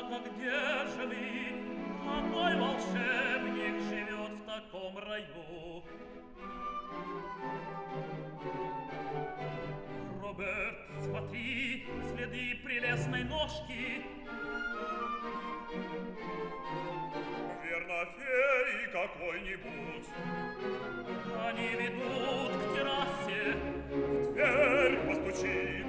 Однако где же вы? Какой волшебник живет в таком раю? Роберт, смотри, следы прелестной ножки. Верно, феи какой-нибудь. Они ведут к террасе. В дверь постучи.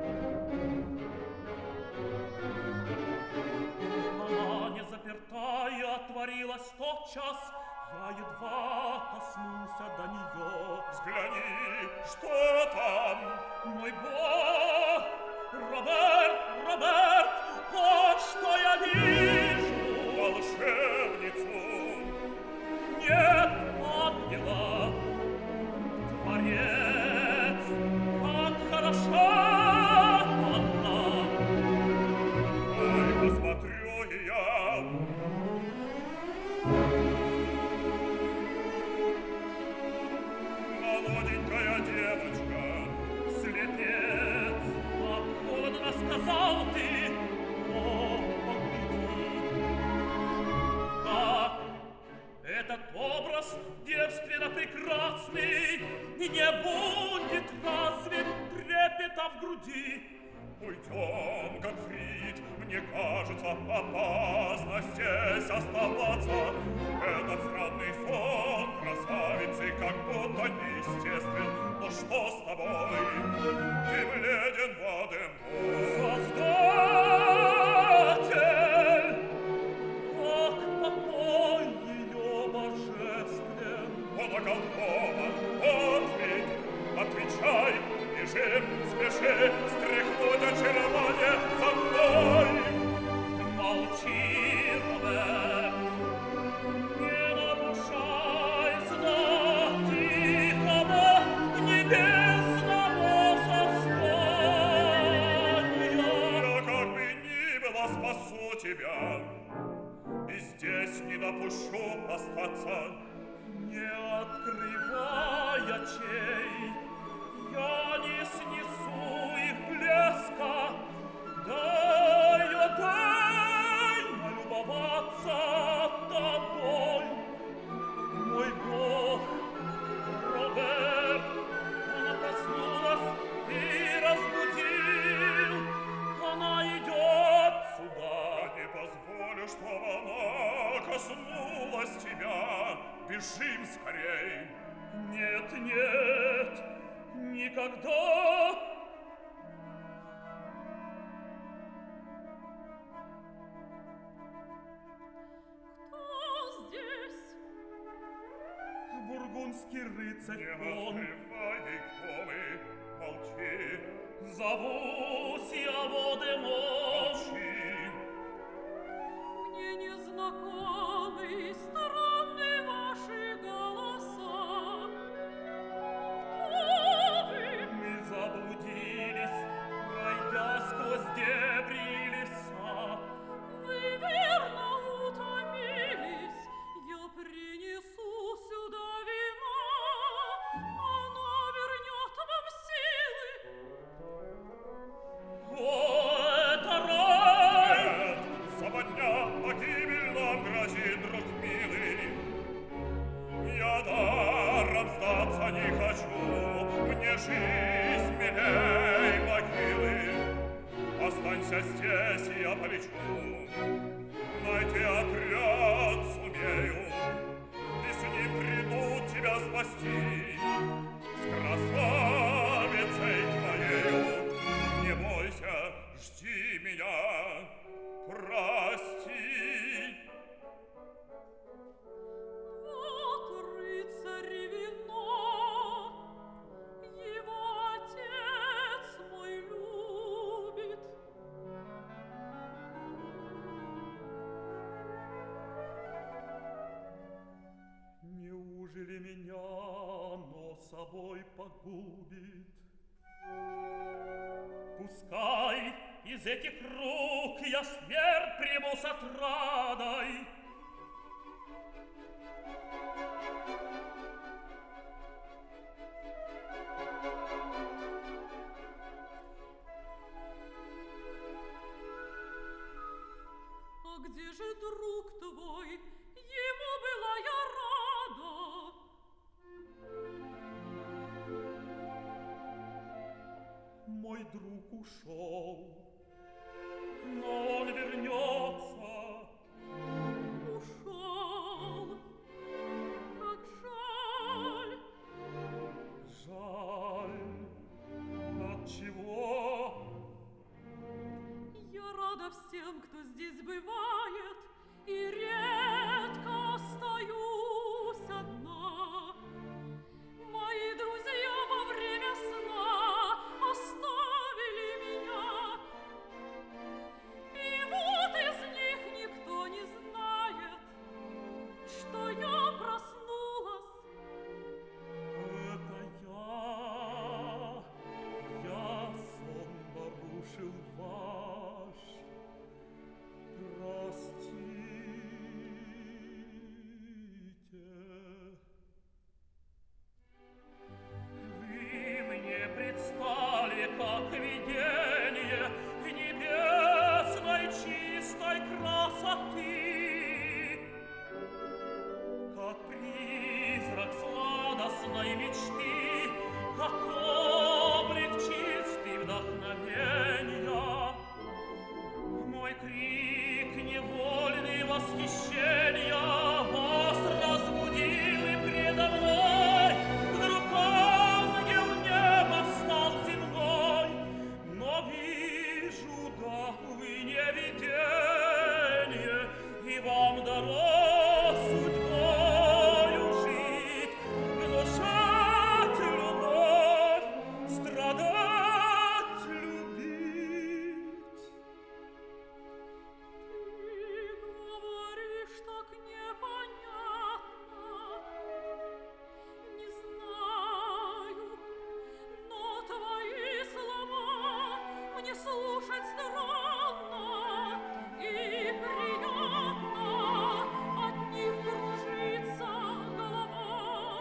Она не заперта и отворилась тотчас. Я едва коснулся до нее. Взгляни, что там? Мой Бог! Роберт, Роберт! Вот что я вижу! Волшебницу. Нет ангела! Творец! Как хороша она! Ой, посмотрю и я. Молоденькая девочка. Слепец! Как холодно сказал ты! О, погляди! Как этот образ девственно прекрасный не будет разве трепета в груди? Уйдем, Готфрид, мне кажется, опасно здесь оставаться. Этот странный сон красавицы как будто неестествен. Но что с тобой? Ты бледен в Адем. Создатель! Как покой ее божествен! Он околдован, Готфрид, отвечай, бежим, спеши, стряхнуть очарование за мной. Молчи, Роберт, не нарушай знак тихого небесного создания. Я как бы ни было спасу тебя, и здесь не допущу остаться. Не открывай очей, я не снесу их блеска. Дай налюбоваться тобой, мой Бог. Роберт, она проснулась, ты разбудил, она идет сюда. Я не позволю, чтобы она коснулась тебя. Бежим скорей. Нет, нет, никогда. Кто здесь? Бургундский рыцарь Не он. открывай ей, кто мы. Молчи. Зовусь я Водемон. Молчи. Мне незнакомы странные ваши голоса. Кто вы? Мы заблудились, пройдя сквозь дебри леса. Вы верно утомились, я принесу сюда вина. Оно вернет вам силы. О, это рай! Нет, западня погибель нам грозит, друг милый. Я даром сдаться не хочу, мне жизнь милей могилы. Останься здесь, и я полечу, найти отряд сумею, и с ним приду тебя спасти. С красавицей твоею не бойся, жди меня, прости. Вот рыцарь вино, его отец мой любит. Неужели меня оно собой погубит? Пускай из этих рук я смерть приму с отрадой. же друг твой, ему была я рада. Мой друг ушел, но он вернется. Ушел, как жаль. Жаль, отчего? Я рада всем, кто здесь бывает, и редко остаюсь одна. Мои друзья во время сна оставили меня, и вот из них никто не знает, что я проснулась. Это я сон нарушил ваш. Простите. Вы мне предстали, как видение небесной чистой красоты, как призрак сладостной мечты, как облик чистый вдохновенья. Мой крик невольный восхищения вас разбудил, и предо мной вдруг ангел неба стал земной. Но вижу, да, вы не видение, и вам дано судьбою жить, внушать любовь, страдать, любить. Ты говоришь так непонятно, не знаю, но твои слова мне слушать странно и приятно, от них кружится голова.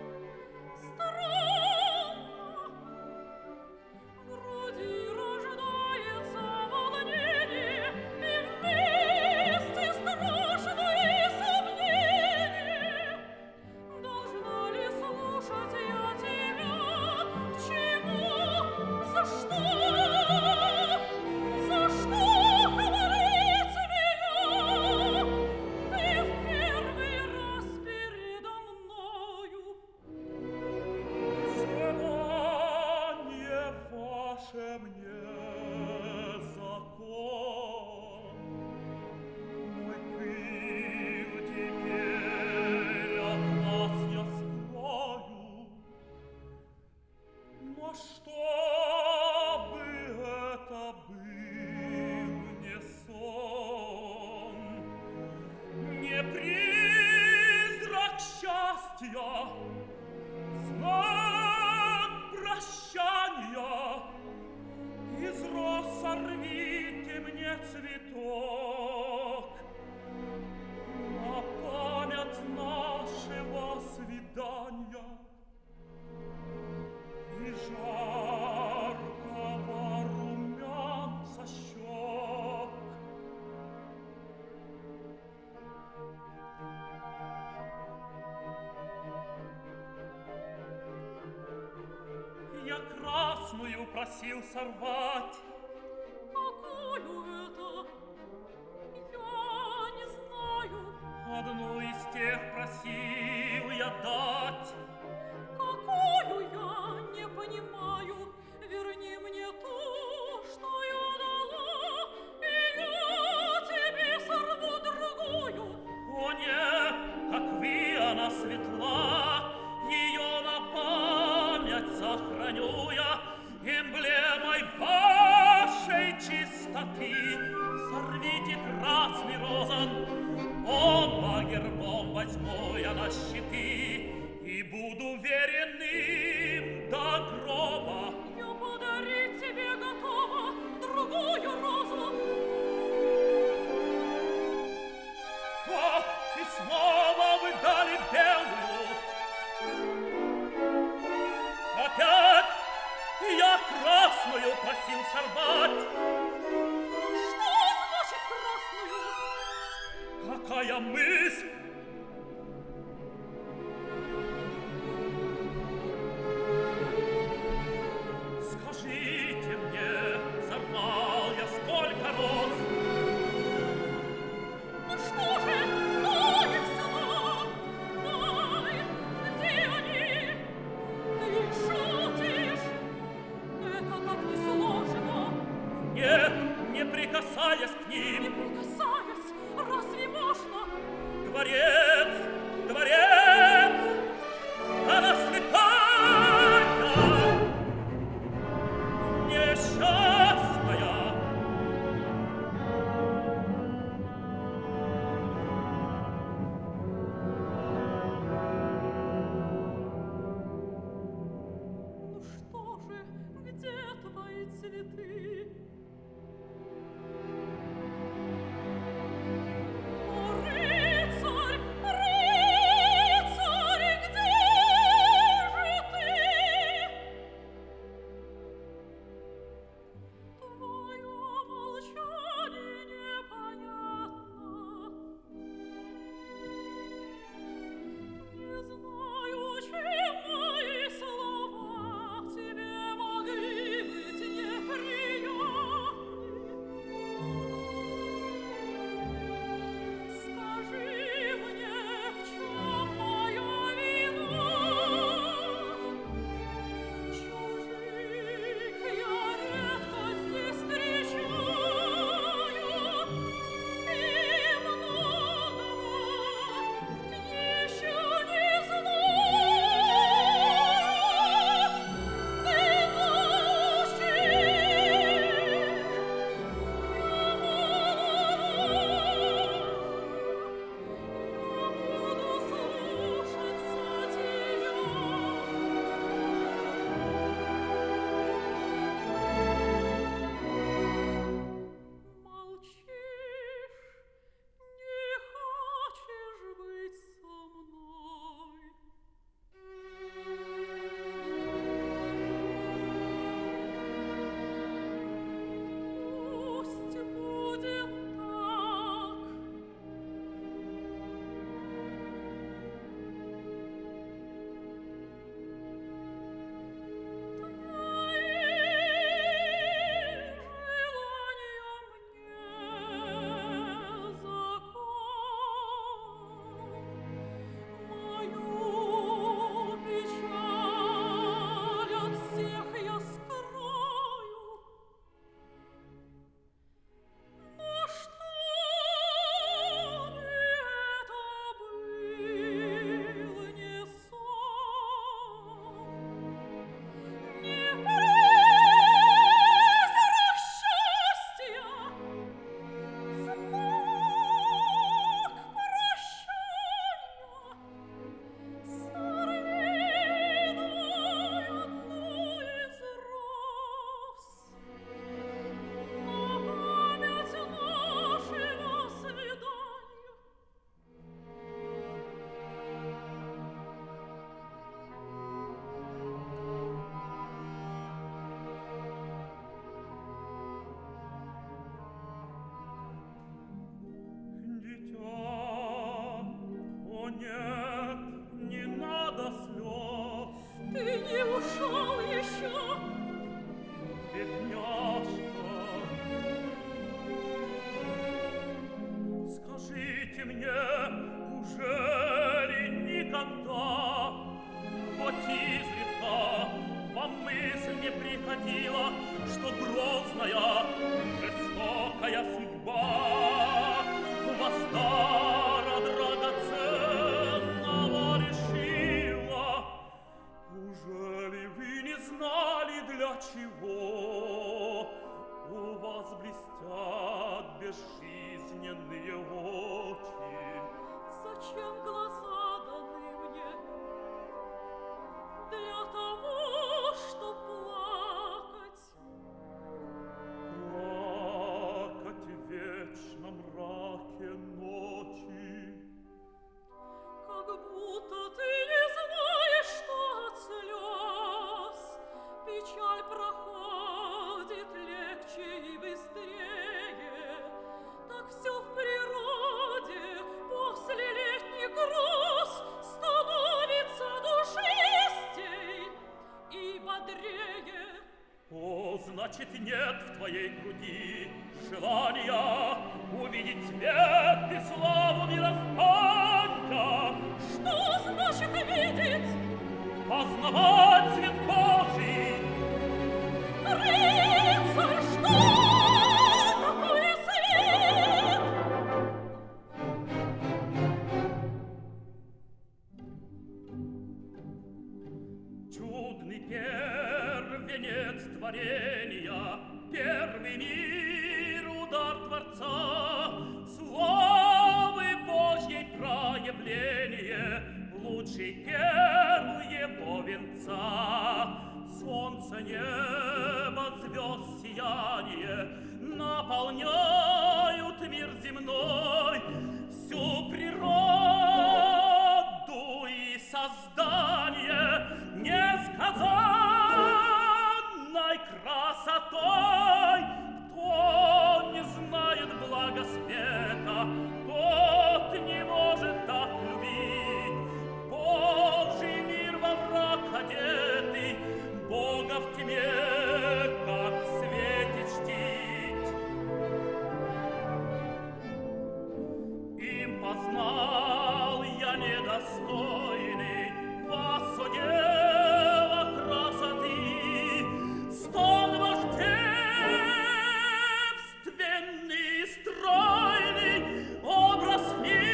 Странно, в груди рождается волнение, и вместе страшные сомнения. Должна ли слушать я тебя? К чему? За что? За что хвалить меня? Ты в первый раз передо мною. Желание ваше мне закон, мой пыл теперь от вас я скрою. Но чтобы это был не сон, не призрак счастья, знак прощания, из роз сорвите мне цветок на память нашего свидания и жаркого румянца щек. Я красную просил сорвать. Какую это? Я не знаю. Одну из тех просил я дать. Какую я не понимаю. Верни мне ту, что я дала, и я тебе сорву другую. О нет, как вы, она светла, ее на память сохраню я, эмблемой вашей чистоты. Сорвите красный розан, оба гербом возьму я на щиты и буду веренным до гроба. Я подарить тебе готова другую розу. Ах, и снова вы дали белую. Опять я красную просил сорвать. Что значит красную? моя мысль. Скажите мне, сорвал я сколько роз? Ну что же, дай их сюда, дай, где они? Ты шутишь? Это так несложно. Нет, не прикасаясь к Не ним. прикасаясь, разве можно? Дворец, дворец, она слепая, несчастная. Ну что же, где твои цветы? О, рыцарь, рыцарь, где же ты? Твое молчание непонятно. Не знаю, чем мои слова тебе могли быть неприятны. Скажи мне, в чем моя вина? Чужих я редко здесь встречаю, и многого еще не знаю. Ты молчишь, я буду слушаться тебя. Молчишь, не хочешь быть со мной. Пусть будет так. Дитя, о нет, не надо слез, Ты не ушел еще. бедняжка. Скажите мне, ужели никогда, хоть изредка, вам мысль не приходила, что грозная, жестокая судьба вас дара драгоценного лишила? Ужели вы не знали, для чего у вас блестят безжизненные очи? Зачем глаза даны мне? Для того, чтоб плакать. Плакать в вечном мраке ночи. Как будто ты не знаешь, что от слез печаль проходит легче и быстрее. Так все в природе нет в твоей груди желания увидеть свет и славу мироздания. Что значит видеть? Познавать свет Божий. Рыцарь, что такое свет? Чудный первенец творения, первый мир, удар Творца, славы Божьей проявление, лучший перл его венца. Солнце, небо, звезд сияние наполняют мир земной, всю природу и создание несказанной красотой. Кто не знает блага света, тот не может так любить. Божий мир во мрак одетый, Бога в тьме, как в свете чтить. Им познал я недостойный вас, о дева красоты, стон ваш девственный, стройный, образ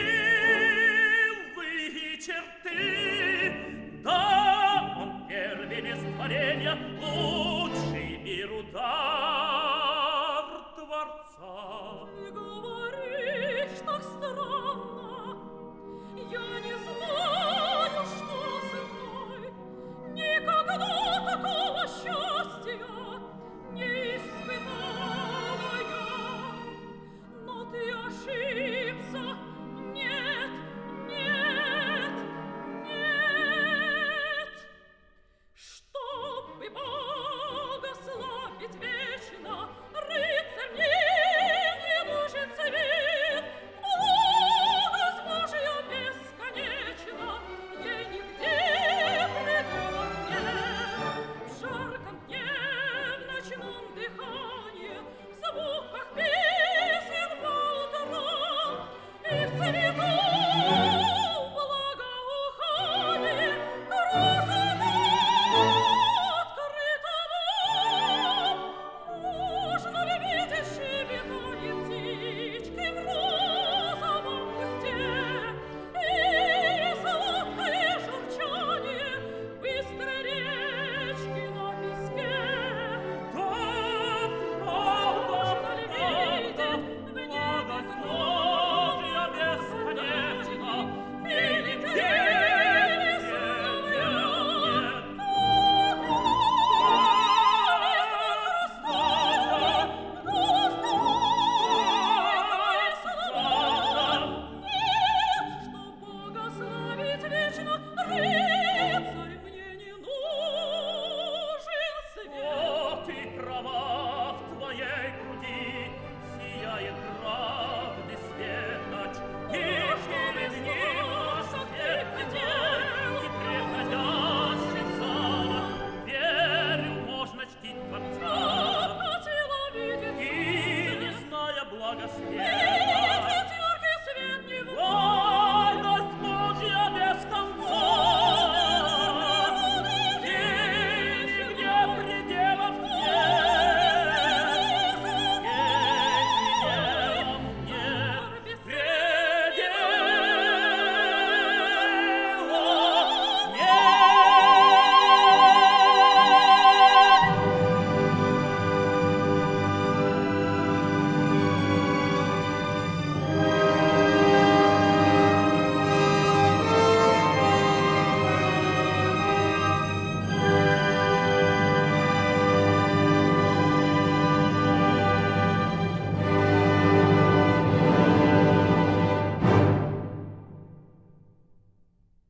милые черты. Да, он первенец творения, лучший мир удар Творца. Не говоришь так странно, я не знаю, что со мной. Никогда такого счастья не испытала я. Но ты ошибся, нет, нет, нет. Чтобы Бога славить вечно, рыцарь мне не нужен свет. Благость Божия бесконечна, ей нигде предела нет. В жарком дне, в ночном дыхании, в звуках песен по утрам и в цвету благоухании красота открыта вам. Можно ли видеть щебетанье птички в розовом кусте или сладкое журчание быстрой речки на песке? Можно ли видеть в небе Божья бесконечна, и нигде Вот и права в твоей груди сияет правды светоч, и перед ним осветлый и преходящий зала, верю, можно чтить Творца, и, не зная блага света,